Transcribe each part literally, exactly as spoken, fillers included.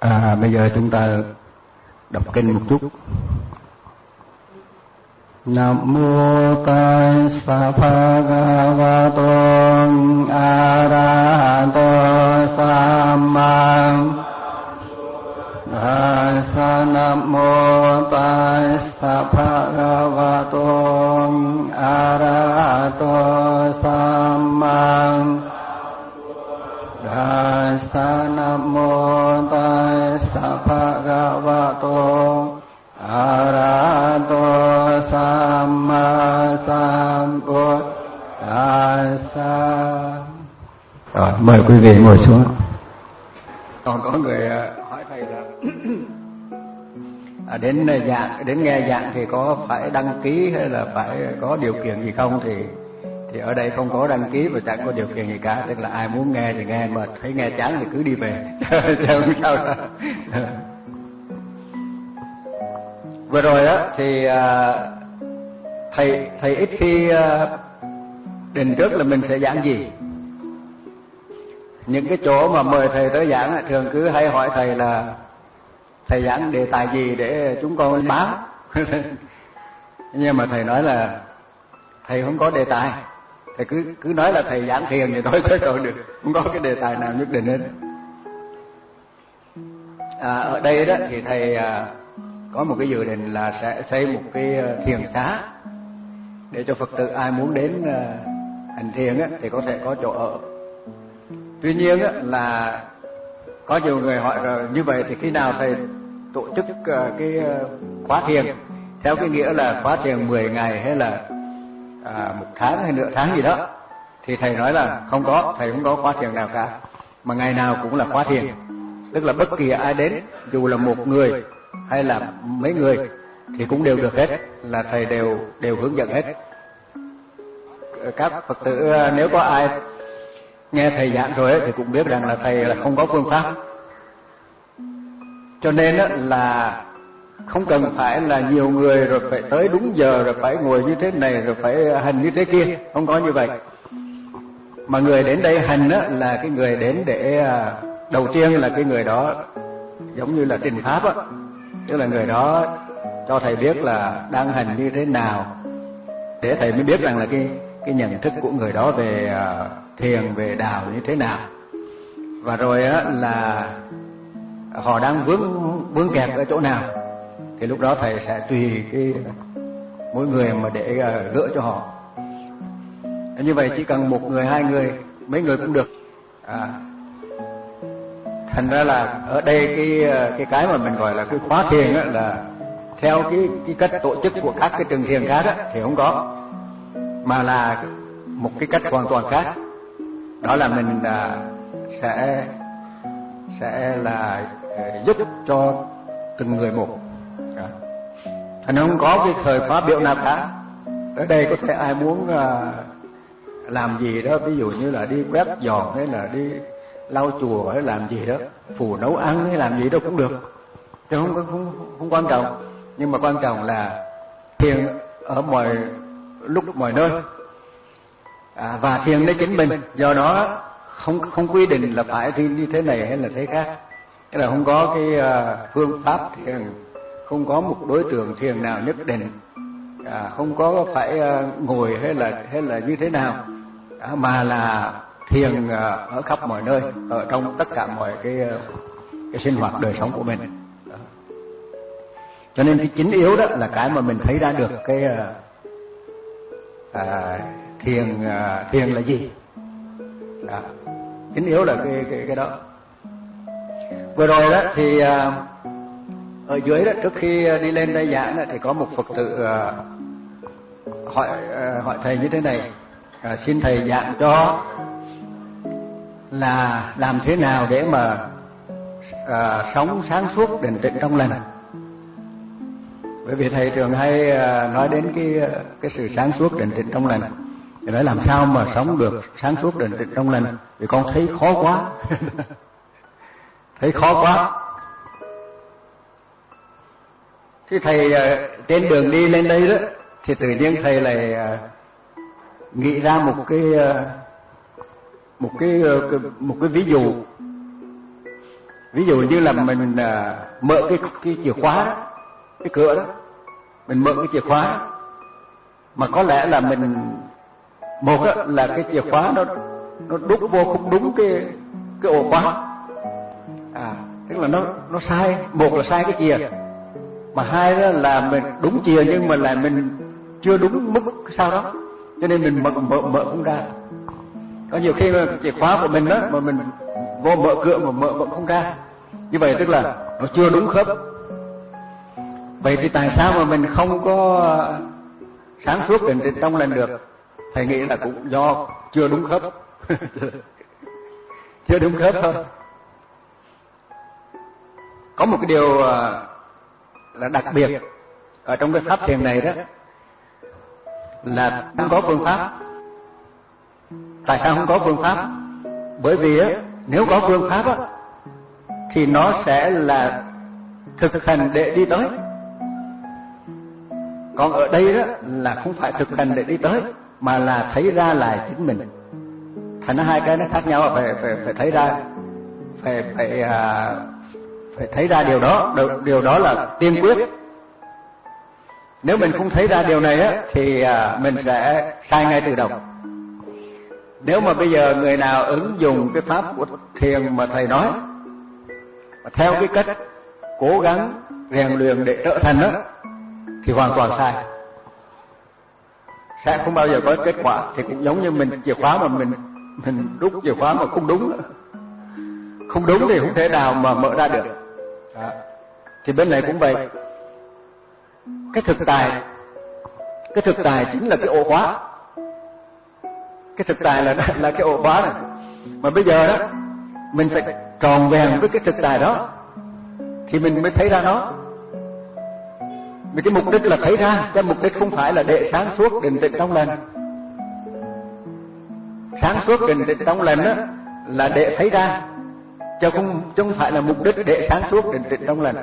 À, bây giờ chúng ta đọc kinh một chút. Nam mô Tassa Bhagavato Arahato Samma Tassa. Nam mô Tassa Bhagavato Arahato Samma Tassa. Nam mô Tassa Bhagavato Arahato Samma Sambuddhassa. Rồi, mời quý vị ngồi xuống. Còn có người hỏi thầy là à, đến giảng, đến nghe giảng thì có phải đăng ký hay là phải có điều kiện gì không? Thì thì ở đây không có đăng ký và chẳng có điều kiện gì cả, tức là ai muốn nghe thì nghe, mà thấy nghe chán thì cứ đi về. Không sao đâu. Vừa rồi á thì à, thầy thầy ít khi à, định trước là mình sẽ giảng gì. Những cái chỗ mà mời thầy tới giảng thường cứ hay hỏi thầy là thầy giảng đề tài gì để chúng con báo. Nhưng mà thầy nói là thầy không có đề tài, thầy cứ cứ nói là thầy giảng thiền thì thôi, thôi rồi được, không có cái đề tài nào nhất định hết. À, ở đây đó thì thầy à, có một cái dự định là sẽ xây một cái thiền xá để cho Phật tử ai muốn đến à, hành thiền á, thì có thể có chỗ ở. Tuy nhiên á, là có nhiều người hỏi rồi, như vậy thì khi nào thầy tổ chức uh, cái uh, khóa thiền theo cái nghĩa là khóa thiền mười ngày hay là uh, một tháng hay nửa tháng gì đó? Thì thầy nói là không có, thầy không có khóa thiền nào cả, mà ngày nào cũng là khóa thiền. Tức là bất kỳ ai đến, dù là một người hay là mấy người thì cũng đều được hết, là thầy đều đều hướng dẫn hết. Các Phật tử uh, nếu có ai nghe thầy giảng rồi ấy, thì cũng biết rằng là thầy là không có phương pháp, cho nên ấy, là không cần phải là nhiều người rồi phải tới đúng giờ rồi phải ngồi như thế này rồi phải hành như thế kia, không có như vậy. Mà người đến đây hành ấy, là cái người đến để đầu tiên là cái người đó giống như là trình pháp á, tức là người đó cho thầy biết là đang hành như thế nào, để thầy mới biết rằng là cái cái nhận thức của người đó về thiền, về đạo như thế nào. Và rồi á là họ đang vướng vướng kẹt ở chỗ nào, thì lúc đó thầy sẽ tùy cái mỗi người mà để uh, gỡ cho họ. Như vậy chỉ cần một người, hai người, mấy người cũng được. À, thành ra là ở đây cái cái cái mà mình gọi là cái khóa thiền á, là theo cái cái cách tổ chức của các cái trường thiền khác á, thì không có, mà là một cái cách hoàn toàn khác. Đó là mình uh, sẽ sẽ là uh, giúp cho từng người một. Đó. Thành không có cái thời khóa biểu nào cả. Ở đây có thể ai muốn uh, làm gì đó, ví dụ như là đi quét dọn hay là đi lau chùa hay làm gì đó, phụ nấu ăn hay làm gì đó cũng được, chứ không không không, không quan trọng. Nhưng mà quan trọng là thiền ở mọi lúc mọi nơi. À, và thiền lấy chính mình, do đó không không quy định là phải thiền như thế này hay là thế khác, tức là không có cái uh, phương pháp thiền, không có một đối tượng thiền nào nhất định, à, không có phải uh, ngồi hay là hay là như thế nào, à, mà là thiền uh, ở khắp mọi nơi, ở trong tất cả mọi cái uh, cái sinh hoạt đời sống của mình. Đó. Cho nên cái chính yếu đó là cái mà mình thấy ra được cái uh, uh, thiền uh, thiền là gì. Đó. Chính yếu là cái cái cái đó. Vừa rồi đó thì uh, ở dưới đó, trước khi đi lên đây giảng đó, thì có một Phật tử uh, hỏi uh, hỏi thầy như thế này, uh, xin thầy giảng cho là làm thế nào để mà uh, sống sáng suốt định tĩnh trong lành. Bởi vì thầy thường hay uh, nói đến cái cái sự sáng suốt định tĩnh trong lành. Thì nói làm sao mà sống được sáng suốt định tĩnh trong lành, vì con thấy khó quá. Thấy khó quá. Thì thầy uh, trên đường đi lên đây đó, thì tự nhiên thầy lại uh, nghĩ ra một cái uh, một cái uh, một cái ví dụ Ví dụ như là mình à, mở cái cái chìa khóa đó, cái cửa đó, mình mở cái chìa khóa đó, mà có lẽ là mình một đó, là cái chìa khóa nó nó đúc vô không đúng cái cái ổ khóa, à tức là nó nó sai. Một là sai cái chìa, mà hai đó là mình đúng chìa nhưng mà là mình chưa đúng mức sao đó, cho nên mình mở mở mở không ra. Có nhiều khi mà chìa khóa của mình đó mà mình vô mở cửa mà mở vẫn không ra, như vậy tức là nó chưa đúng khớp. Vậy thì tại sao mà mình không có sáng suốt định tĩnh trong lành được? Thầy nghĩ là cũng do chưa đúng khớp. Chưa đúng khớp thôi. Có một cái điều là đặc biệt ở trong cái pháp thiền này đó, là không có phương pháp. Tại sao không có phương pháp? Bởi vì á, nếu có phương pháp á, thì nó sẽ là thực hành để đi tới. Còn ở đây đó là không phải thực hành để đi tới, mà là thấy ra lại chính mình. Thành ra hai cái nó khác nhau, phải phải phải thấy ra, phải phải à, phải thấy ra điều đó. Điều đó là tiên quyết. Nếu mình không thấy ra điều này á, thì à, mình sẽ sai ngay từ đầu. Nếu mà bây giờ người nào ứng dụng cái pháp của thiền mà thầy nói, mà theo cái cách cố gắng rèn luyện để trở thành đó, thì hoàn toàn sai, sẽ không bao giờ có kết quả. Thì cũng giống như mình chìa khóa mà mình mình đúc chìa khóa mà không đúng, không đúng thì không thể nào mà mở ra được. Đó. Thì bên này cũng vậy. Cái thực tài, cái thực tài chính là cái ổ khóa. Cái thực tài là là cái ổ khóa này. Mà bây giờ đó mình phải tròn vẹn với cái thực tài đó thì mình mới thấy ra nó. Vì cái mục đích là thấy ra, cái mục đích không phải là để sáng suốt định tĩnh trong lành. Sáng suốt định tĩnh trong lành đó là để thấy ra, chứ không chứ không phải là mục đích để sáng suốt định tĩnh trong lành.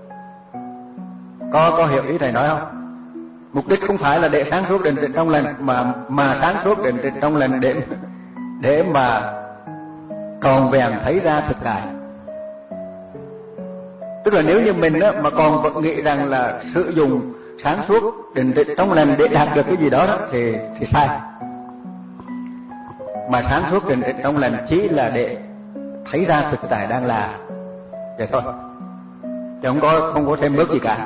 Có có hiểu ý thầy nói không? Mục đích không phải là để sáng suốt định tĩnh trong lành, mà mà sáng suốt định tĩnh trong lành để để mà tròn vẹn thấy ra thực tại. Tức là nếu như mình á, mà còn vẫn nghĩ rằng là sử dụng sáng suốt định tĩnh trong lành để đạt được cái gì đó, đó thì thì sai. Mà sáng suốt định tĩnh trong lành chỉ là để thấy ra thực tại đang là vậy thôi, chứ không có không có thêm bước gì cả.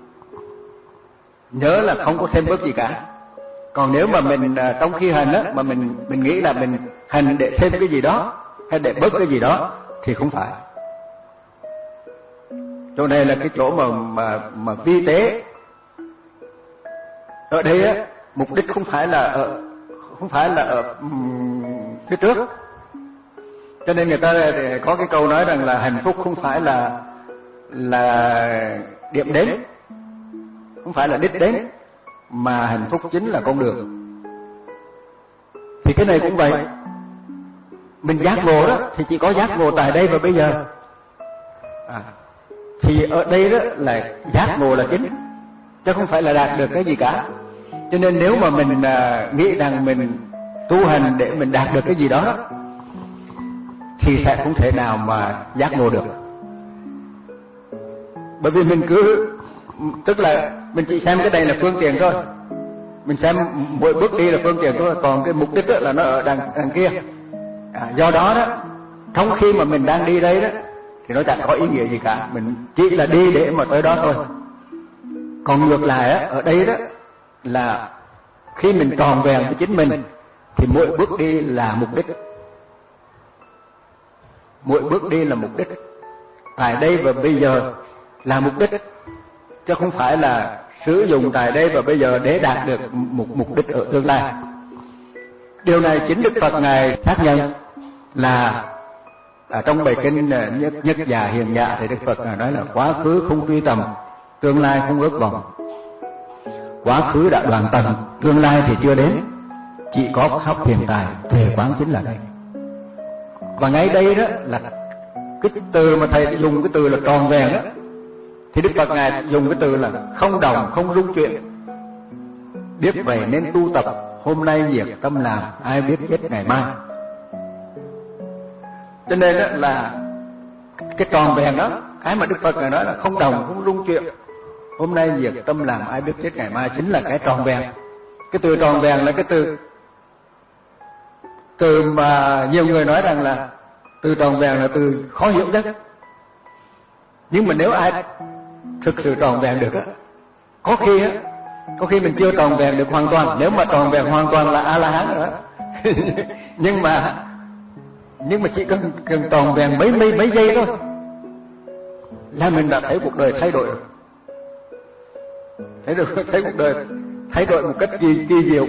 Nhớ là không có thêm bước gì cả. Còn nếu mà mình trong khi hành á, mà mình mình nghĩ là mình hành để thêm cái gì đó hay để bớt cái gì đó thì không phải. Chỗ này là cái chỗ mà mà mà vi tế. Ở đây á, mục đích không phải là ở không phải là ở um, phía trước. Cho nên người ta có cái câu nói rằng là hạnh phúc không phải là là điểm đến, không phải là đích đến, mà hạnh phúc chính là con đường. Thì cái này cũng vậy. Mình giác ngộ đó thì chỉ có giác ngộ tại đây và bây giờ. À, thì ở đây đó là giác ngộ là chính, chứ không phải là đạt được cái gì cả. Cho nên nếu mà mình uh, nghĩ rằng mình tu hành để mình đạt được cái gì đó, thì sẽ không thể nào mà giác ngộ được. Bởi vì mình cứ, tức là mình chỉ xem cái này là phương tiện thôi, mình xem mỗi bước đi là phương tiện thôi, còn cái mục đích đó là nó ở đằng, đằng kia. À, do đó đó, trong khi mà mình đang đi đây đó, thì nó chẳng có ý nghĩa gì cả, mình chỉ là đi để mà tới đó thôi. Còn ngược lại á, ở đây đó là khi mình tròn vẹn với chính mình, thì mỗi bước đi là mục đích. Mỗi bước đi là mục đích. Tại đây và bây giờ là mục đích, chứ không phải là sử dụng tại đây và bây giờ để đạt được một mục đích ở tương lai. Điều này chính Đức Phật Ngài xác nhận là ở trong bài kinh nhất, nhất già hiền nhạ thì Đức Phật Ngài nói là quá khứ không truy tầm, tương lai không ước vọng. Quá khứ đã đoạn tận, tương lai thì chưa đến, chỉ có khắp hiện tại, thể quán chính là đây. Và ngay đây đó là cái từ mà thầy dùng cái từ là tròn vẹn đó, thì Đức Phật Ngài dùng cái từ là không đồng, không rung chuyển. Biết vậy nên tu tập, hôm nay nhiệt tâm làm, ai biết chết ngày mai. Cho nên đó là cái tròn vẹn đó, cái mà Đức Phật Ngài nói là không đồng không rung chuyện, hôm nay nhiệt tâm làm ai biết chết ngày mai, chính là cái tròn vẹn. Cái từ tròn vẹn là cái từ từ mà nhiều người nói rằng là từ tròn vẹn là từ khó hiểu nhất. Nhưng mà nếu ai thực sự tròn vẹn được á, có khi á, có khi mình chưa tròn vẹn được hoàn toàn. Nếu mà tròn vẹn hoàn toàn là A La Hán rồi đó. nhưng mà nhưng mà chỉ cần cần tròn vẹn mấy mấy mấy giây thôi là mình đã thấy cuộc đời thay đổi rồi. Thấy được thấy cuộc đời thay đổi một cách kỳ kỳ diệu.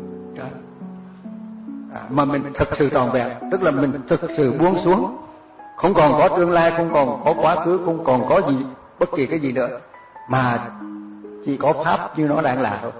À, mà mình thực sự tròn vẹn, tức là mình thực sự buông xuống, không còn có tương lai, không còn có quá khứ, không còn có gì bất kỳ cái gì nữa, mà chỉ có pháp như nó đang là thôi,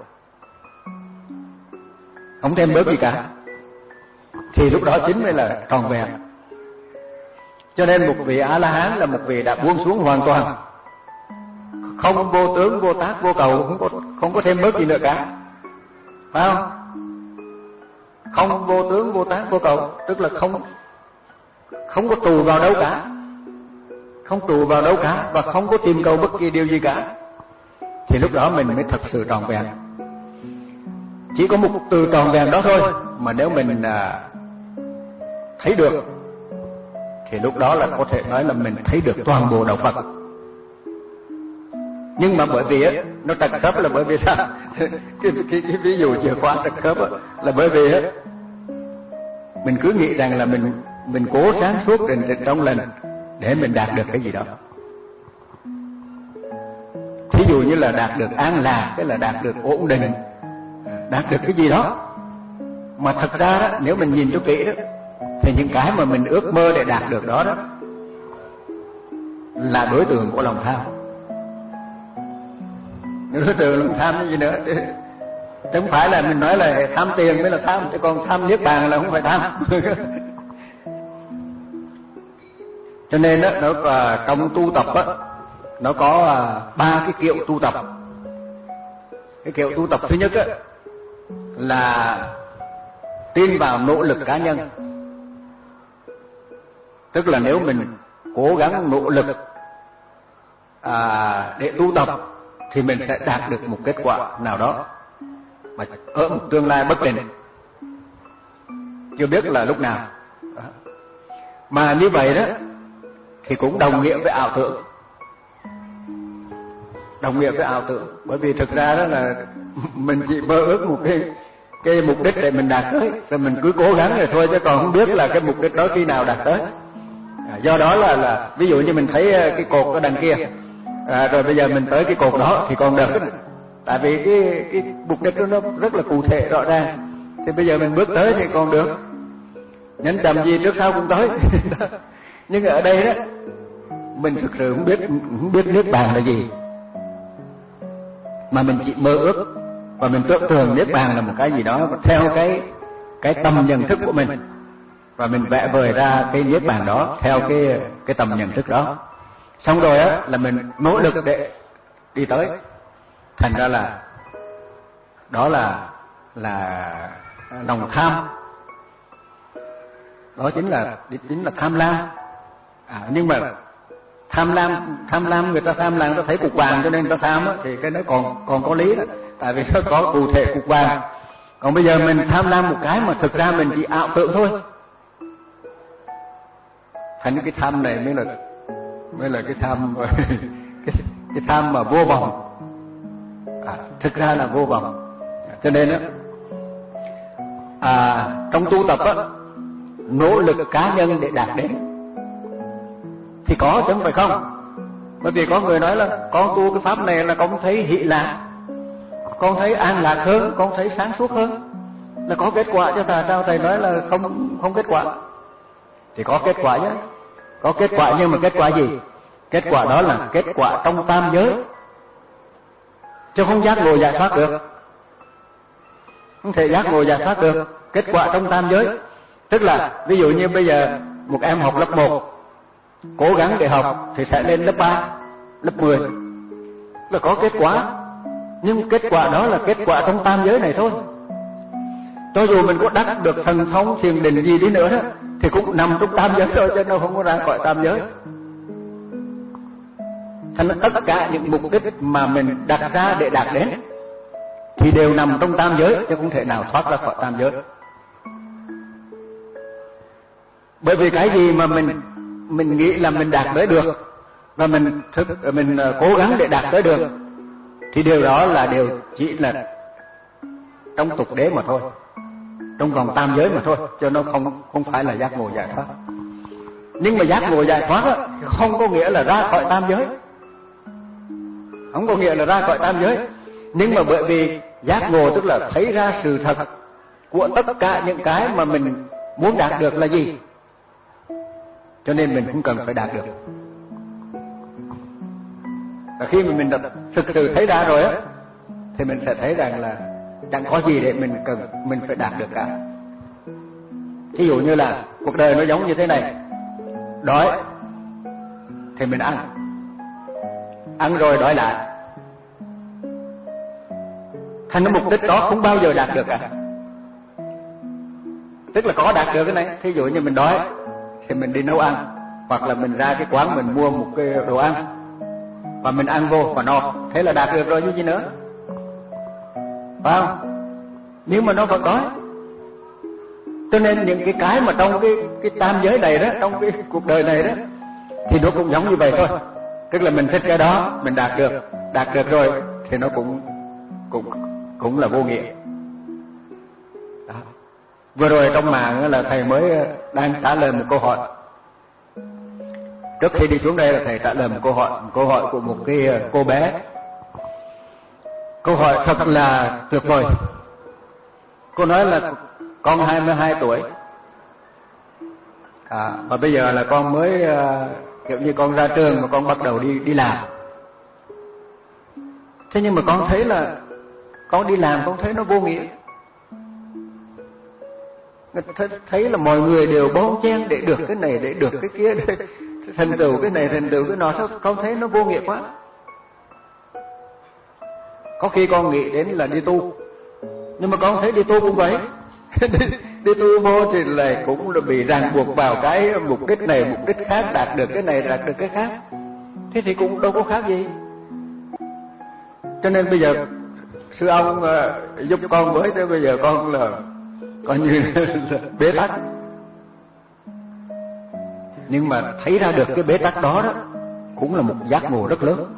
không thêm bớt gì cả. Thì lúc đó chính mới là tròn vẹn. Cho nên một vị A La Hán là một vị đã buông xuống hoàn toàn, không vô tướng vô tác vô cầu, không có không có thêm bớt gì nữa cả, phải không? Không vô tướng vô tác vô cầu, tức là không không có tù vào đâu cả, không tù vào đâu cả, và không có tìm cầu bất kỳ điều gì cả. Thì lúc đó mình mới thật sự tròn vẹn. Chỉ có một từ tròn vẹn đó thôi, mà nếu mình à, thấy được thì lúc đó là có thể nói là mình thấy được toàn bộ đạo Phật. Nhưng mà bởi vì á, nó trật khớp là bởi vì sao? cái, cái, cái ví dụ chìa khóa trật khớp á, là bởi vì á, mình cứ nghĩ rằng là mình mình cố sáng suốt định định trong lành để mình đạt được cái gì đó. Thí dụ như là đạt được an lạc, cái là đạt được ổn định, đạt được cái gì đó. Mà thật ra đó, nếu mình nhìn cho kỹ đó, thì những cái mà mình ước mơ để đạt được đó đó là đối tượng của lòng tham. Đối tượng lòng tham cái gì nữa? Chứ không phải là mình nói là tham tiền mới là tham, chứ còn tham niết bàn là không phải tham. Cho nên đó, nó trong tu tập đó, nó có ba cái kiểu tu tập. Cái kiểu tu tập thứ nhất á, là tin vào nỗ lực cá nhân. Tức là nếu mình cố gắng nỗ lực à, để tu tập thì mình sẽ đạt được một kết quả nào đó mà ở một tương lai bất định, chưa biết là lúc nào. Mà như vậy đó thì cũng đồng nghĩa với ảo tưởng. Đồng nghĩa với ảo tưởng, bởi vì thực ra đó là mình chỉ mơ ước một cái cái mục đích để mình đạt tới, rồi mình cứ cố gắng rồi thôi, chứ còn không biết là cái mục đích đó khi nào đạt tới. À, do đó là là ví dụ như mình thấy cái cột ở đằng kia, à, rồi bây giờ mình tới cái cột đó thì còn được, tại vì cái cái mục đích đó nó rất là cụ thể rõ ràng, thì bây giờ mình bước tới thì còn được, nhanh chậm gì trước sau cũng tới. Nhưng ở đây đó mình thực sự không biết không biết niết bàn là gì, mà mình chỉ mơ ước và mình tưởng tượng niết bàn là một cái gì đó theo cái cái tầm nhận thức của mình, và mình vẽ vời ra cái niết bàn đó theo cái cái tầm nhận thức đó. Xong rồi á là mình nỗ lực để đi tới. Thành ra là đó là là lòng tham, đó chính là chính là tham lam. À, nhưng mà tham lam tham lam người ta tham lam, người ta thấy cục vàng cho nên người ta tham á, thì cái đó còn còn có lý đó, tại vì nó có cụ thể cục vàng. Còn bây giờ mình tham lam một cái mà thực ra mình chỉ ảo tưởng thôi, thành cái tham này mới là mới là cái tham cái, cái tham mà vô vọng. À, thực ra là vô vọng. Cho nên á, à, trong tu tập á, nỗ lực cá nhân để đạt đến thì có chứ không phải không. Bởi vì có người nói là con tu cái pháp này là con thấy hỷ lạc, con thấy an lạc hơn, con thấy sáng suốt hơn, là có kết quả chứ. Tại sao thầy nói là không không kết quả? Thì có kết quả chứ, có kết quả, nhưng mà kết quả gì? Kết quả đó là kết quả trong tam giới, chứ không giác ngộ giải thoát được, không thể giác ngộ giải thoát được. Kết quả trong tam giới tức là ví dụ như bây giờ một em học lớp một cố gắng để học thì sẽ lên lớp ba, lớp mười, là có kết quả. Nhưng kết quả đó là kết quả trong tam giới này thôi. Cho dù mình có đắc được thần thông thiền định gì đi nữa đó, thì cũng nằm trong tam giới thôi, chứ nó không có ra khỏi tam giới. Thành ra tất cả những mục đích mà mình đặt ra để đạt đến thì đều nằm trong tam giới, chứ không thể nào thoát ra khỏi tam giới. Bởi vì cái gì mà mình mình nghĩ là mình đạt tới được và mình thực mình cố gắng để đạt tới được thì điều đó là điều chỉ là trong tục đế mà thôi, trong vòng tam giới mà thôi, cho nó không không phải là giác ngộ giải thoát. Nhưng mà giác ngộ giải thoát á, không có nghĩa là ra khỏi tam giới, không có nghĩa là ra khỏi tam giới. Nhưng mà bởi vì giác ngộ tức là thấy ra sự thật của tất cả những cái mà mình muốn đạt được là gì, cho nên mình cũng cần phải đạt được. Và khi mà mình đã thực sự thấy ra rồi á, thì mình sẽ thấy rằng là chẳng có gì để mình cần mình phải đạt được cả. Ví dụ như là cuộc đời nó giống như thế này, đói thì mình ăn, ăn rồi đói lại. Thành cái mục đích đó không bao giờ đạt được cả. Tức là có đạt được cái này, thí dụ như mình đói thì mình đi nấu ăn, hoặc là mình ra cái quán mình mua một cái đồ ăn và mình ăn vô và no, thế là đạt được rồi chứ gì nữa, phải không? Nhưng mà nó vẫn đói. Cho nên những cái cái mà trong cái cái tam giới này đó, trong cái cuộc đời này đó, thì nó cũng giống như vậy thôi. Tức là mình thích cái đó, mình đạt được, đạt được rồi thì nó cũng cũng cũng là vô nghĩa. Đó. Vừa rồi trong mạng là thầy mới đang trả lời một câu hỏi. Trước khi đi xuống đây là thầy trả lời một câu hỏi, một câu hỏi của một cái cô bé. Câu hỏi thật là tuyệt vời. Cô nói là con hai mươi hai tuổi, à, và bây giờ là con mới uh, kiểu như con ra trường mà con bắt đầu đi đi làm. Thế nhưng mà con thấy là con đi làm con thấy nó vô nghĩa. Th- thấy là mọi người đều bon chen để được cái này, để được cái kia, để thành tựu cái này, thành tựu cái nọ, sao con thấy nó vô nghĩa quá. Có khi con nghĩ đến là đi tu, nhưng mà con thấy đi tu cũng vậy. đi, đi tu vô thì lại cũng là bị ràng buộc vào cái mục đích này, mục đích khác, đạt được cái này, đạt được cái khác. Thế thì cũng đâu có khác gì. Cho nên bây giờ sư ông uh, giúp con với, tới bây giờ con là coi như là bế tắc. Nhưng mà thấy ra được cái bế tắc đó đó cũng là một giác ngộ rất lớn.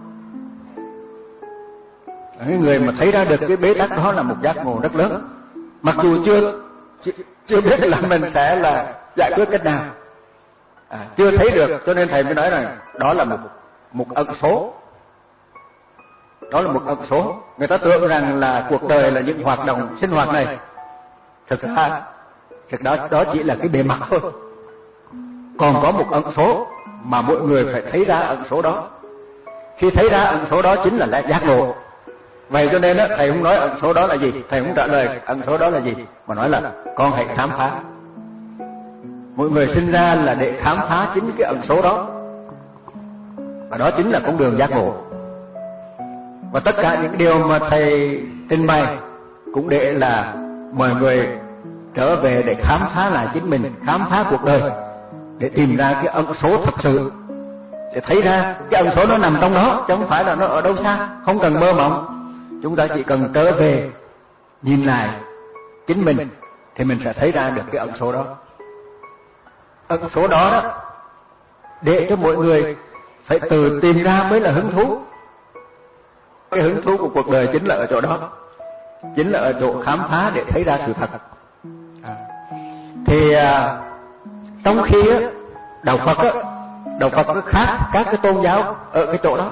Cái người mà thấy ra được cái bế tắc đó là một giác ngộ rất lớn. Mặc dù chưa chưa, chưa biết là mình sẽ là giải quyết cách nào, à, chưa thấy được, cho nên thầy mới nói rằng đó là một một ẩn số. Đó là một ẩn số. Người ta tưởng rằng là cuộc đời là những hoạt động sinh hoạt này, thực ra thực đó đó chỉ là cái bề mặt thôi. Còn có một ẩn số mà mỗi người phải thấy ra ẩn số đó. Khi thấy ra ẩn số đó chính là lẽ giác ngộ. Vậy cho nên đó, thầy không nói ẩn số đó là gì, thầy không trả lời ẩn số đó là gì, mà nói là con hãy khám phá. Mỗi người sinh ra là để khám phá chính cái ẩn số đó, và đó chính là con đường giác ngộ. Và tất cả những điều mà thầy trình bày cũng để là mọi người trở về để khám phá lại chính mình, khám phá cuộc đời, để tìm ra cái ẩn số thật sự, để thấy ra cái ẩn số nó nằm trong đó, chứ không phải là nó ở đâu xa. Không cần mơ mộng, chúng ta chỉ cần trở về nhìn lại chính mình thì mình sẽ thấy ra được cái ẩn số đó. Ẩn số đó đó để cho mọi người phải tự tìm ra mới là hứng thú. Cái hứng thú của cuộc đời chính là ở chỗ đó, chính là ở chỗ khám phá để thấy ra sự thật. À. Thì à, trong khi á, đạo Phật á, đạo Phật nó khác các cái tôn giáo ở cái chỗ đó.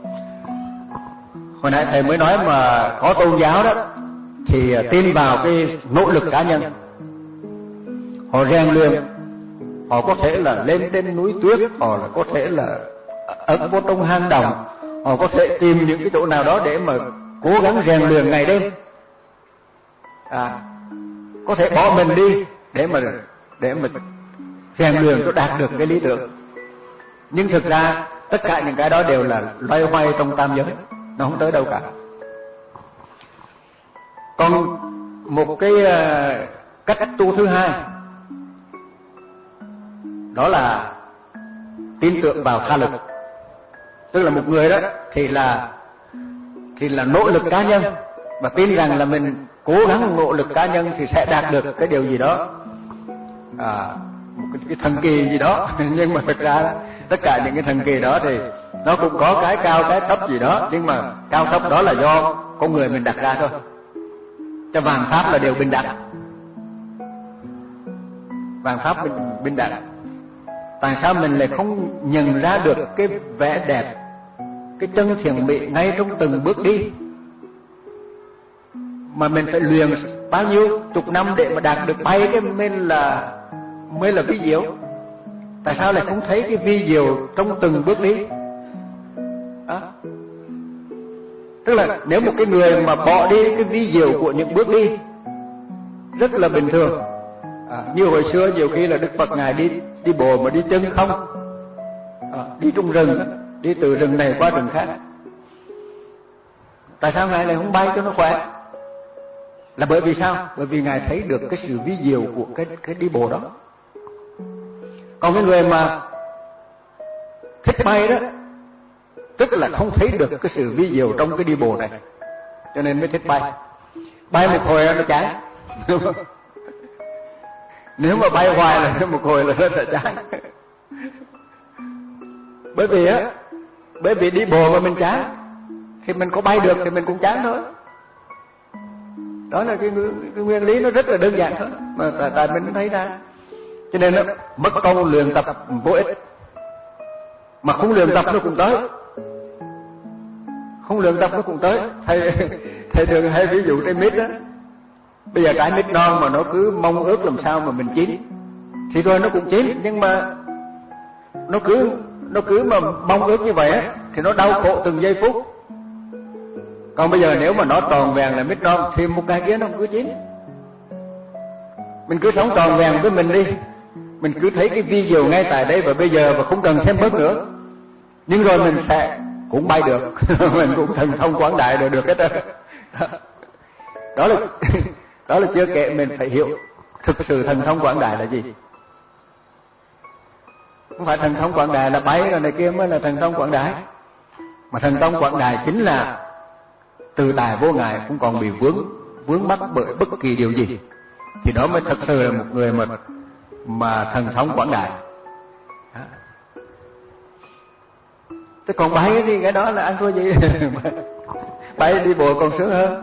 Hồi nãy thầy mới nói mà có tôn giáo đó thì tin vào cái nỗ lực cá nhân. Họ rèn luyện, họ có thể là lên trên núi tuyết, họ là có thể là ẩn vô trong hang động, họ có thể tìm những cái chỗ nào đó để mà cố gắng rèn luyện ngày đêm. À, có thể bỏ mình đi để mà để mà rèn luyện cho đạt được cái lý tưởng. Nhưng thực ra tất cả những cái đó đều là loay hoay trong tam giới, nó không tới đâu cả. Còn một cái uh, cách tu thứ hai, đó là tin tưởng vào tha lực. Tức là một người đó thì là thì là nỗ lực cá nhân, và tin rằng là mình cố gắng nỗ lực cá nhân thì sẽ đạt được cái điều gì đó, à, một cái, cái thần kỳ gì đó. Nhưng mà thực ra tất cả những cái thần kỳ đó thì nó cũng có cái cao cái thấp gì đó, nhưng mà cao thấp đó là do con người mình đặt ra thôi. Cho vạn pháp là đều bình đẳng, vạn pháp bình, bình đẳng. Tại sao mình lại không nhận ra được cái vẻ đẹp, cái chân thiện mỹ ngay trong từng bước đi, mà mình phải luyện bao nhiêu chục năm để mà đạt được bay cái mới là mới là vi diệu? Tại sao lại không thấy cái vi diệu trong từng bước đi? À, tức là nếu một cái người mà bỏ đi cái vi diệu của những bước đi rất là bình thường, à, như hồi xưa nhiều khi là Đức Phật ngài đi đi bộ mà đi chân không, à, đi trong rừng, đi từ rừng này qua rừng khác. Tại sao ngài lại không bay cho nó khỏe? Là bởi vì sao? Bởi vì ngài thấy được cái sự vi diệu của cái cái đi bộ đó. Còn cái người mà thích bay đó, tức là không thấy được cái sự vi diệu trong cái đi bộ này, cho nên mới thích bay. Bay một hồi nó chán. Nếu mà bay hoài là một hồi là rất là chán. Bởi vì á, bởi vì đi bộ mà mình chán, thì mình có bay được thì mình cũng chán thôi. Đó là cái, cái nguyên lý nó rất là đơn giản thôi, mà tại, tại mình thấy ra. Cho nên nó mất công luyện tập vô ích, mà không luyện tập nó cũng tới, không luyện tập nó cũng tới. Thầy thầy thường hay ví dụ trái mít đó, bây giờ trái mít non mà nó cứ mong ước làm sao mà mình chín, thì rồi nó cũng chín, nhưng mà nó cứ nó cứ mà mong ước như vậy á, thì nó đau khổ từng giây phút. Còn bây giờ nếu mà nó tròn vẹn là mít non thì một ngày kia nó cũng cứ chín. Mình cứ sống tròn vẹn với mình đi, mình cứ thấy cái vi diệu ngay tại đây và bây giờ, và không cần thêm bớt nữa, nhưng rồi mình sẽ cũng bay được. Mình cũng thần thông quảng đại rồi được hết đó. Đó là đó là chưa kể mình phải hiểu thực sự thần thông quảng đại là gì. Không phải thần thông quảng đại là bay rồi này kia mới là thần thông quảng đại, mà thần thông quảng đại chính là từ đại vô ngại, không còn bị vướng vướng mắc bởi bất kỳ điều gì, thì đó mới thật sự là một người mà mà thần thông quảng đại. Thế còn bay thì cái đó là ăn thua gì? Bay đi bộ còn sướng hơn.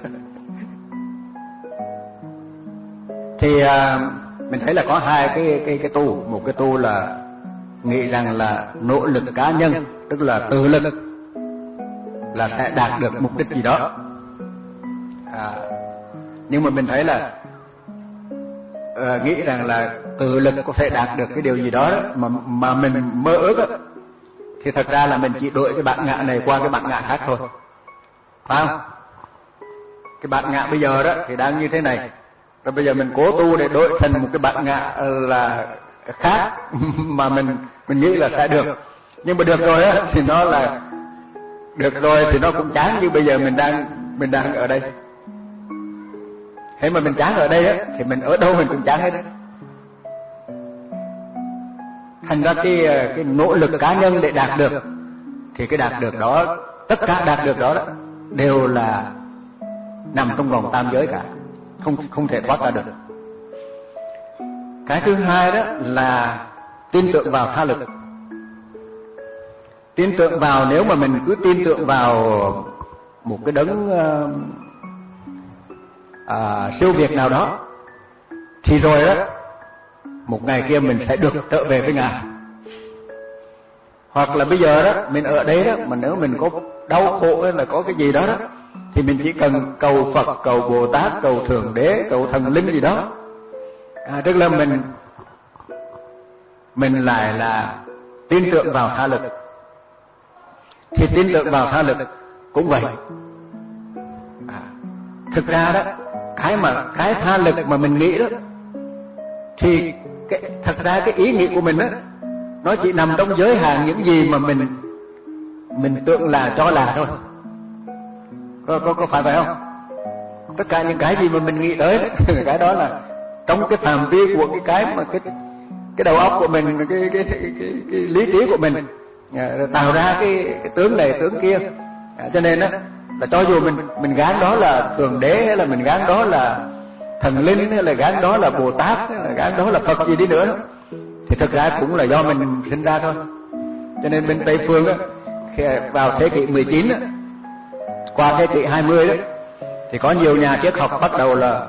Thì à, mình thấy là có hai cái cái cái tu. Một cái tu là nghĩ rằng là nỗ lực cá nhân, tức là tự lực, là sẽ đạt được mục đích gì đó. À, nhưng mà mình thấy là à, nghĩ rằng là tự lực có thể đạt được cái điều gì đó, đó mà mà mình mơ ước đó, thì thật ra là mình chỉ đổi cái bản ngã này qua cái bản ngã khác thôi, phải không? Cái bản ngã bây giờ đó thì đang như thế này, rồi bây giờ mình cố tu để đổi thành một cái bản ngã là khác mà mình mình nghĩ là sẽ được. Nhưng mà được rồi á thì nó là được rồi thì nó cũng chán như bây giờ mình đang mình đang ở đây. Thế mà mình chán ở đây á thì mình ở đâu mình cũng chán hết đấy. Thành ra cái cái nỗ lực cá nhân để đạt được, thì cái đạt được đó, tất cả đạt được đó, đó đều là nằm trong vòng tam giới cả, không không thể thoát ra được. Cái thứ hai đó là tin tưởng vào tha lực. Tin tưởng vào, nếu mà mình cứ tin tưởng vào một cái đấng uh, à, siêu việt nào đó, thì rồi đó một ngày kia mình sẽ được trở về với Ngài. Hoặc là bây giờ đó mình ở đây đó, mà nếu mình có đau khổ hay là có cái gì đó đó, thì mình chỉ cần cầu Phật, cầu Bồ Tát, cầu Thượng Đế, cầu thần linh gì đó. À, tức là mình mình lại là tin tưởng vào tha lực. Thì tin tưởng vào tha lực cũng vậy. À, thực ra đó, cái mà cái tha lực mà mình nghĩ đó, thì cái, thật ra cái ý nghĩ của mình đó, nó chỉ nằm trong giới hạn những gì mà mình mình tưởng là cho là thôi. Có, có, có phải vậy không? Tất cả những cái gì mà mình nghĩ tới đó, cái đó là trong cái phạm vi của cái cái mà cái cái đầu óc của mình, cái cái, cái, cái, cái lý trí của mình, tạo ra cái, cái tướng này tướng kia. À, cho nên á là cho dù mình mình gán đó là Thượng Đế, hay là mình gán đó là thần linh, hay là gán đó là Bồ Tát, hay là gán đó là Phật gì đi nữa, thì thực ra cũng là do mình sinh ra thôi. Cho nên bên Tây phương á, vào thế kỷ mười chín á, qua thế kỷ hai mươi đó, thì có nhiều nhà triết học bắt đầu là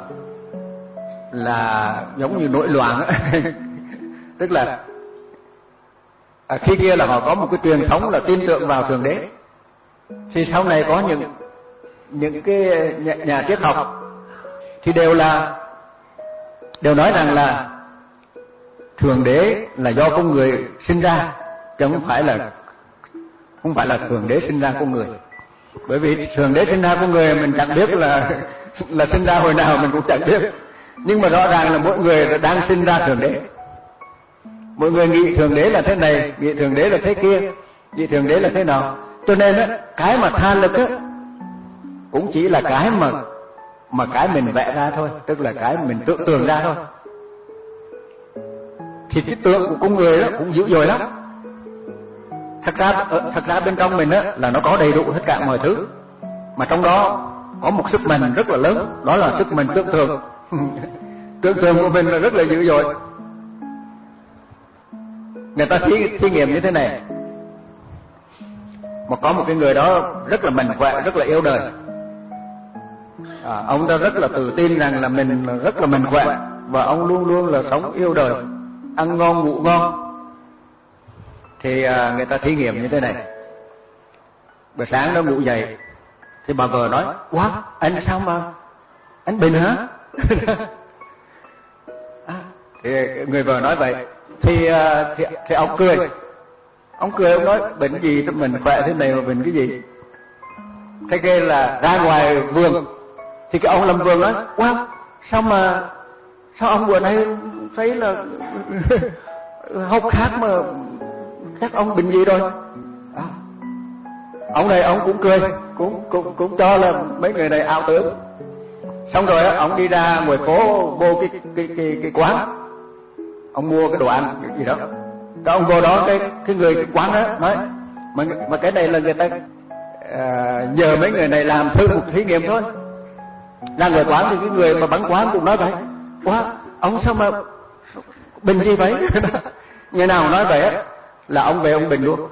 là giống như nổi loạn á. Tức là à, khi kia là họ có một cái truyền thống là tin tưởng vào Thượng Đế, thì sau này có những những cái nhà, nhà triết học thì đều là đều nói rằng là Thượng Đế là do con người sinh ra, chứ không phải là không phải là Thượng Đế sinh ra con người. Bởi vì Thượng Đế sinh ra con người mình chẳng biết là là sinh ra hồi nào, mình cũng chẳng biết. Nhưng mà rõ ràng là mỗi người đang sinh ra Thượng Đế. Mỗi người nghĩ Thượng Đế là thế này, nghĩ Thượng Đế là thế kia, nghĩ Thượng Đế là thế nào. Cho nên á, cái mà tha lực á cũng chỉ là cái mà mà cái mình vẽ ra thôi, tức là cái mình tưởng tượng ra thôi. Thì cái tượng của con người đó cũng dữ dội lắm. Thật ra thật ra bên trong mình á là nó có đầy đủ tất cả mọi thứ, mà trong đó có một sức mạnh rất là lớn, đó là sức mạnh tưởng tượng. Tưởng tượng của mình là rất là dữ dội. Người ta thí, thí nghiệm như thế này, mà có một cái người đó rất là mạnh khỏe, rất là yêu đời. À, ông ta rất là tự tin rằng là mình rất là mạnh khỏe, và ông luôn luôn là sống yêu đời, ăn ngon ngủ ngon. Thì à, người ta thí nghiệm như thế này. Buổi sáng nó ngủ dậy thì bà vợ nói: "Wow, anh sao mà anh bệnh hả?" À, thì người vợ nói vậy thì, thì thì ông cười. Ông cười, ông nói: "Bệnh gì thì mình khỏe thế này mà bệnh cái gì?" Thế kia là ra ngoài vườn thì cái ông làm vườn nói: "Wow, sao mà sao ông bữa nay thấy là hốc hác mà chắc ông bệnh gì rồi?" À, ông này ông cũng cười, cũng cũng cũng cho là mấy người này ảo tưởng. Xong rồi á, ông đi ra ngoài phố vô cái cái cái cái quán, ông mua cái đồ ăn cái gì đó. Cái ông vô đó, cái cái người cái quán đó nói: mà mà cái này là người ta à, nhờ mấy người này làm thử một thí nghiệm thôi. Ra người quán thì cái người mà bán quán cũng nói vậy: "Wow, ông sao mà bệnh gì vậy?" Người nào nói vậy á là ông về ông bệnh luôn.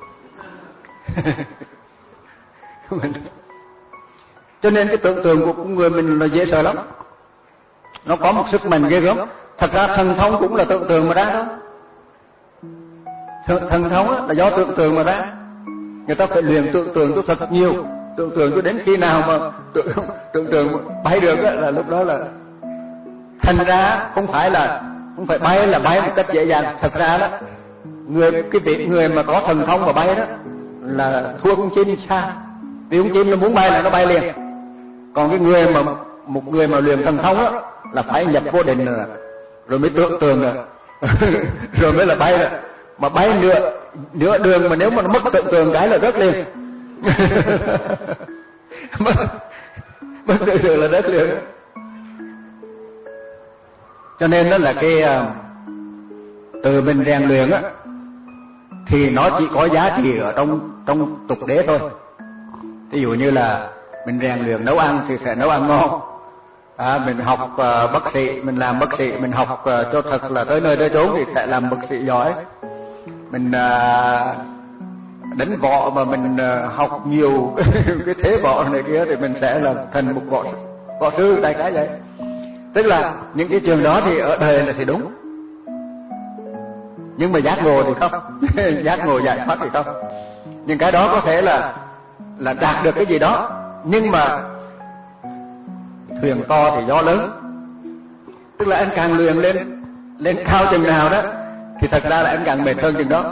Cho nên cái tưởng tượng của con người mình là dễ sợ lắm, nó có một sức mạnh ghê gớm. Thật ra thần thông cũng là tưởng tượng mà ra đó. Thần, thần thông là do tưởng tượng mà ra. Người ta phải luyện tưởng tượng cho thật nhiều, tưởng tượng cho đến khi nào mà tưởng, tưởng tượng bay được là lúc đó là thành ra không phải là không phải bay là bay một cách dễ dàng. Thật ra đó, người cái vị người mà có thần thông mà bay đó là thua con chim xa. Vì con chim nó muốn bay là nó bay liền. Còn cái người mà một người mà luyện thần thông đó là phải nhập vô định rồi, rồi mới tưởng tượng rồi, rồi mới là bay rồi. Mà bay nửa nửa đường mà nếu mà nó mất tưởng tượng cái là rớt liền. mất mất tưởng tượng là rớt liền. Cho nên đó là cái từ mình rèn luyện á thì nó chỉ có giá trị ở trong trong tục đế thôi. Ví dụ như là mình rèn luyện nấu ăn thì sẽ nấu ăn ngon. À, mình học uh, bác sĩ, mình làm bác sĩ, mình học uh, cho thật là tới nơi tới chốn thì sẽ làm bác sĩ giỏi. Mình uh, đánh võ mà mình uh, học nhiều cái thế võ này kia thì mình sẽ là thành một võ võ sư, đại khái vậy. Tức là những cái trường đó thì ở đời là thì đúng, nhưng mà giác ngộ thì không. Giác ngộ giải thoát thì không. Nhưng cái đó có thể là là đạt được cái gì đó, nhưng mà thuyền to thì gió lớn. Tức là anh càng luyện lên lên cao chừng nào đó thì thật ra là anh càng mệt hơn chừng đó.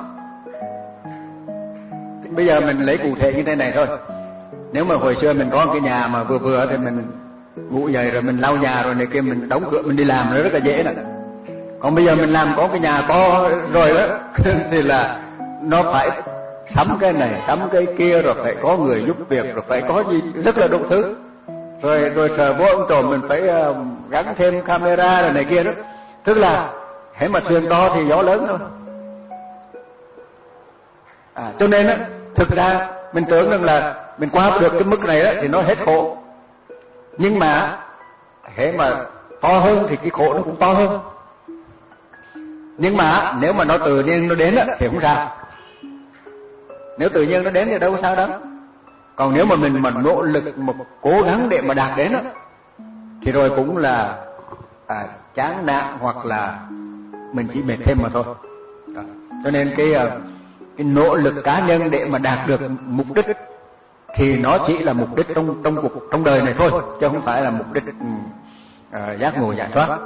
Bây giờ mình lấy cụ thể như thế này thôi. Nếu mà hồi xưa mình có một cái nhà mà vừa vừa thì mình ngủ dậy rồi mình lau nhà rồi này kia, mình đóng cửa mình đi làm nó rất là dễ đó. Còn bây giờ mình làm có cái nhà to rồi đó thì là nó phải sắm cái này sắm cái kia, rồi phải có người giúp việc, rồi phải có gì rất là đủ thứ, rồi rồi sợ vô ông trộm mình phải uh, gắn thêm camera rồi này kia đó. Tức là hễ mà thuyền to thì gió lớn thôi. À, cho nên á, thực ra mình tưởng rằng là mình qua được cái mức này đó thì nó hết khổ, nhưng mà hễ mà to hơn thì cái khổ nó cũng to hơn. Nhưng mà nếu mà nó tự nhiên nó đến á thì không sao. Nếu tự nhiên nó đến thì đâu có sao đâu. Còn nếu mà mình mà nỗ lực một cố gắng để mà đạt đến á thì rồi cũng là à, chán nản hoặc là mình chỉ mệt thêm mà thôi. Đó. Cho nên cái cái nỗ lực cá nhân để mà đạt được mục đích thì nó chỉ là mục đích trong trong cuộc trong đời này thôi, chứ không phải là mục đích uh, giác ngộ giải thoát.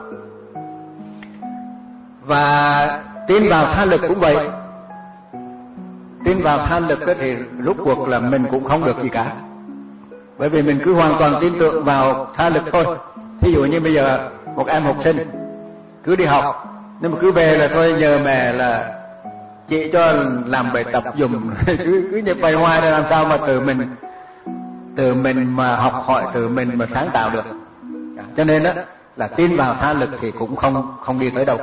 Và tin vào tha lực cũng vậy. Tin vào tha lực thì rốt cuộc là mình cũng không được gì cả, bởi vì mình cứ hoàn toàn tin tưởng vào tha lực thôi. Thí dụ như bây giờ một em học sinh cứ đi học, nhưng mà cứ về là thôi nhờ mẹ là chỉ cho làm bài tập dùm cứ cứ như bày hoài là làm sao mà tự mình tự mình mà học hỏi, tự mình mà sáng tạo được. Cho nên đó là tin vào tha lực thì cũng không không đi tới đâu.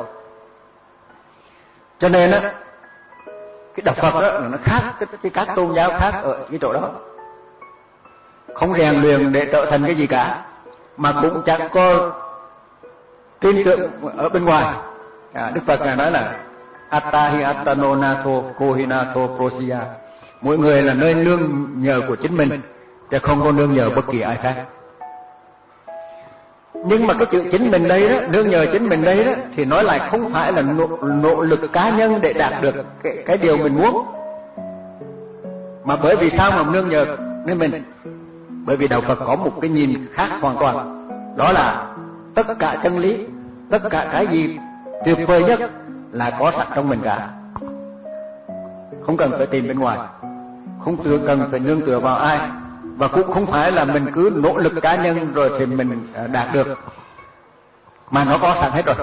Cho nên đó cái đạo Phật đó nó khác cái, cái các tôn giáo khác ở cái chỗ đó, không rèn luyện để trở thành cái gì cả, mà cũng chẳng có tin tưởng ở bên ngoài. À, Đức Phật này nói là Attahi Attano Natho Kohinato Prosiya, mỗi người là nơi nương nhờ của chính mình, chứ không có nương nhờ bất kỳ ai khác. Nhưng mà cái chữ chính mình đây đó, nương nhờ chính mình đây đó, thì nói lại không phải là nỗ, nỗ lực cá nhân để đạt được cái, cái điều mình muốn. Mà bởi vì sao mà nương nhờ nên mình? Bởi vì đạo Phật có một cái nhìn khác hoàn toàn, đó là tất cả chân lý, tất cả cái gì tuyệt vời nhất là có sẵn trong mình cả, không cần phải tìm bên ngoài, không cần phải nương tựa vào ai, và cũng không phải là mình cứ nỗ lực cá nhân rồi thì mình đạt được, mà nó có sẵn hết rồi.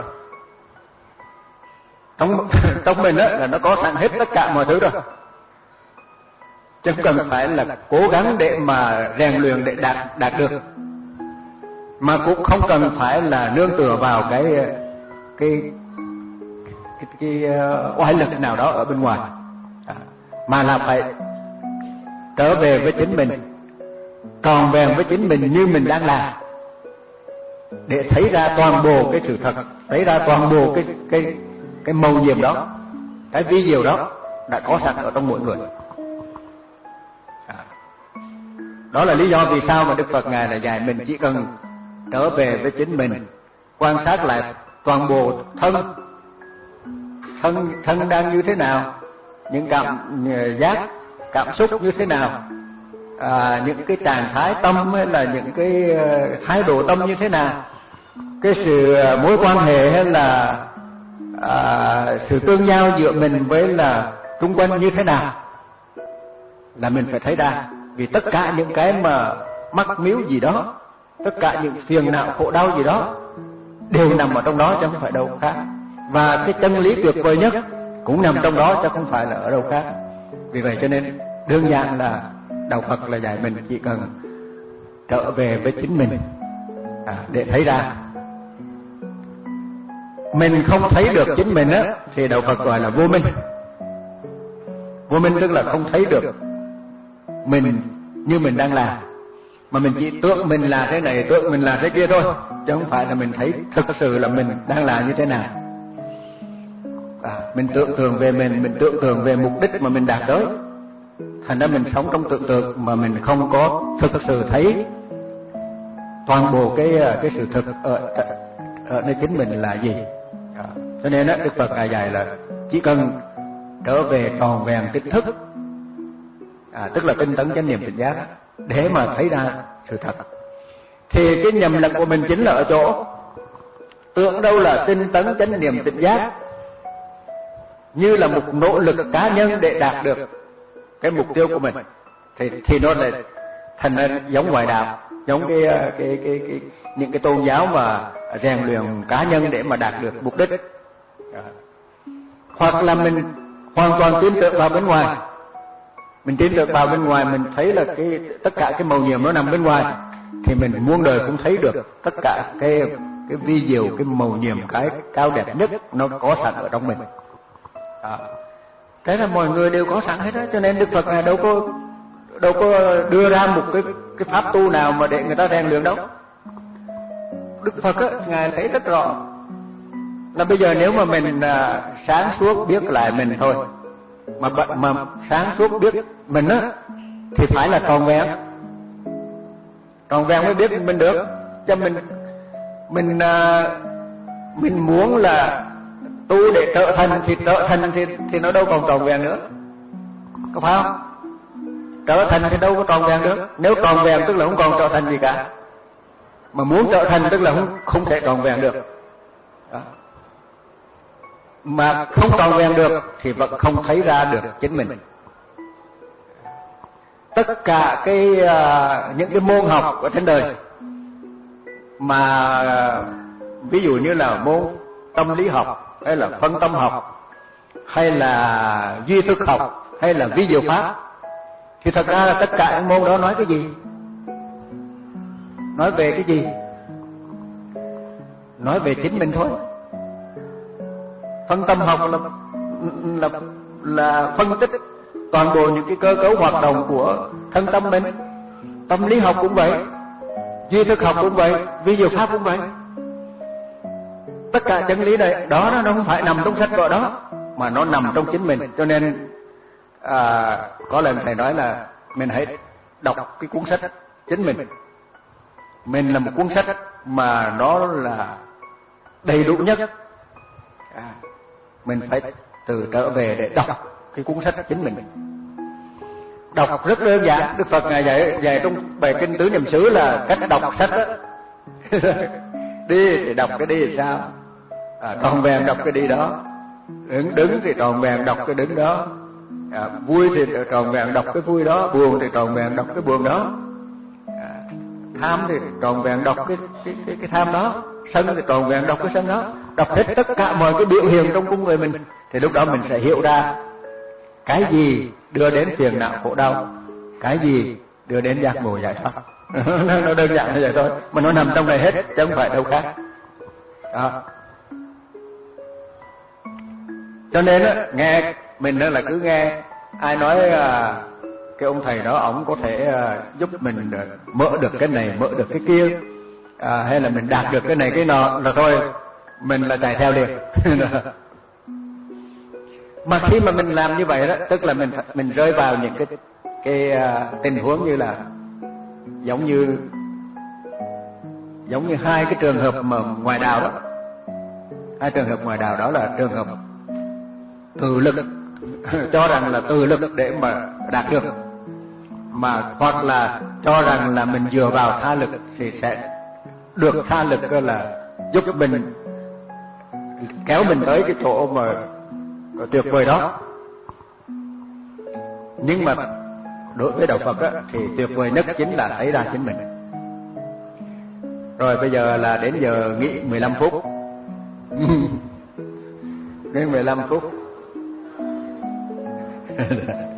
Trong trong mình đó là nó có sẵn hết tất cả mọi thứ rồi, chứ không cần phải là cố gắng để mà rèn luyện để đạt đạt được, mà cũng không cần phải là nương tựa vào cái cái cái, cái uh, oai lực nào đó ở bên ngoài, à, mà là phải trở về với chính mình, tròn vẹn với chính mình như mình đang làm, để thấy ra toàn bộ cái sự thật, thấy ra toàn bộ cái cái cái mầu nhiệm đó, cái vi diệu đó đã có sẵn ở trong mỗi người. À, đó là lý do vì sao mà Đức Phật ngài là dạy mình chỉ cần trở về với chính mình, quan sát lại toàn bộ thân thân thân đang như thế nào, những cảm giác cảm xúc như thế nào, à, những cái trạng thái tâm hay là những cái thái độ tâm như thế nào, cái sự mối quan hệ hay là à, sự tương giao giữa mình với là xung quanh như thế nào, là mình phải thấy ra. Vì tất cả những cái mà mắc miếu gì đó, tất cả những phiền não khổ đau gì đó đều nằm ở trong đó chứ không phải đâu khác. Và cái chân lý tuyệt vời nhất cũng nằm trong đó chứ không phải là ở đâu khác. Vì vậy cho nên đơn giản là đạo Phật là dạy mình chỉ cần trở về với chính mình, à, để thấy ra. Mình không thấy được chính mình á thì đạo Phật gọi là vô minh. Vô minh tức là không thấy được mình như mình đang làm, mà mình chỉ tưởng mình là thế này, tưởng mình là thế kia thôi, chứ không phải là mình thấy thực sự là mình đang là như thế nào. À, mình tưởng tượng về mình, mình tưởng tượng về mục đích mà mình đạt tới, thành ra mình sống trong tưởng tượng mà mình không có thực sự thấy toàn bộ cái cái sự thực ở, ở nơi chính mình là gì. À, cho nên đó, Đức Phật ngài dạy là chỉ cần trở về tròn vẹn tỉnh thức, à, tức là tinh tấn chánh niệm tỉnh giác, để mà thấy ra sự thật. Thì cái nhầm lẫn của mình chính là ở chỗ tưởng đâu là tinh tấn chánh niệm tỉnh giác như là một nỗ lực cá nhân để đạt được cái mục tiêu của mình, thì thì nó lại thành ra giống ngoại đạo, giống cái cái cái, cái, cái những cái tôn giáo mà rèn luyện cá nhân để mà đạt được mục đích. À, hoặc là mình hoàn toàn tin tưởng vào bên ngoài, mình tin tưởng vào bên ngoài, mình thấy là cái tất cả cái mầu nhiệm nó nằm bên ngoài, thì mình muôn đời cũng thấy được tất cả cái cái vi diệu, cái mầu nhiệm, cái cao đẹp nhất nó có sẵn ở trong mình. À, Cái là mọi người đều có sẵn hết đó, cho nên Đức Phật Ngài đâu có đâu có đưa ra một cái cái pháp tu nào mà để người ta rèn luyện đâu. Đức Phật á, Ngài thấy rất rõ là bây giờ nếu mà mình à, sáng suốt biết lại mình thôi, mà mà sáng suốt biết mình á thì phải là tròn vẹn, tròn vẹn mới biết mình được. Cho mình mình à, mình muốn là tu để trở thành thì trở thành thì thì nó đâu còn tròn vẹn nữa, có phải không? Trở thành thì đâu có tròn vẹn được. Nếu tròn vẹn tức là không còn trở thành gì cả, mà muốn trở thành tức là không không thể tròn vẹn được. Đó. Mà không tròn vẹn được thì vẫn không thấy ra được chính mình. Tất cả cái uh, những cái môn học ở trên đời mà uh, ví dụ như là môn tâm lý học, hay là phân tâm học, hay là duy thức học, hay là vi diệu pháp, thì thật ra là tất cả những môn đó nói cái gì? Nói về cái gì? Nói về chính mình thôi. Phân tâm học là là là phân tích toàn bộ những cái cơ cấu hoạt động của thân tâm mình. Tâm lý học cũng vậy, duy thức học cũng vậy, vi diệu pháp cũng vậy. Tất cả chân lý này đó nó không phải nằm trong sách vở đó, mà nó nằm trong chính mình. Cho nên à, có lần thầy nói là mình hãy đọc cái cuốn sách chính mình. Mình là một cuốn sách mà nó là đầy đủ nhất. À, mình phải từ trở về để đọc cái cuốn sách chính mình. Đọc rất đơn giản. Đức Phật Ngài dạy dạy trong bài kinh Tứ Niệm xứ là cách đọc sách đó. Đi thì đọc cái đi thì sao? À, tròn vẹn đọc cái đi đó. Đứng đứng thì tròn vẹn đọc cái đứng đó. À, vui thì tròn vẹn đọc cái vui đó, buồn thì tròn vẹn đọc cái buồn đó. À, tham thì tròn vẹn đọc cái cái cái, cái tham đó, sân thì tròn vẹn đọc cái sân đó. Đọc hết tất cả mọi cái biểu hiện trong con người mình, thì lúc đó mình sẽ hiểu ra cái gì đưa đến phiền não khổ đau, cái gì đưa đến giác ngộ giải thoát. Nó đơn giản như vậy thôi, mà nó nằm trong này hết chứ không phải đâu khác. Đó. Cho nên á, nghe mình đó là cứ nghe ai nói à, cái ông thầy đó ổng có thể à, giúp mình à, mở được cái này, mở được cái kia, à, hay là mình đạt được cái này cái nọ, là thôi mình là chạy theo liền. Mà khi mà mình làm như vậy đó, tức là mình mình rơi vào những cái cái uh, tình huống như là giống như giống như hai cái trường hợp mà ngoài đạo đó. Hai trường hợp ngoài đạo đó là trường hợp tự lực, cho rằng là tự lực để mà đạt được, mà hoặc là cho rằng là mình dựa vào tha lực thì sẽ được tha lực là giúp mình kéo mình tới cái chỗ mà tuyệt vời đó. Nhưng mà đối với đạo Phật á, thì tuyệt vời nhất chính là thấy ra chính mình. Rồi bây giờ là đến giờ nghỉ mười lăm phút. Đến mười lăm phút.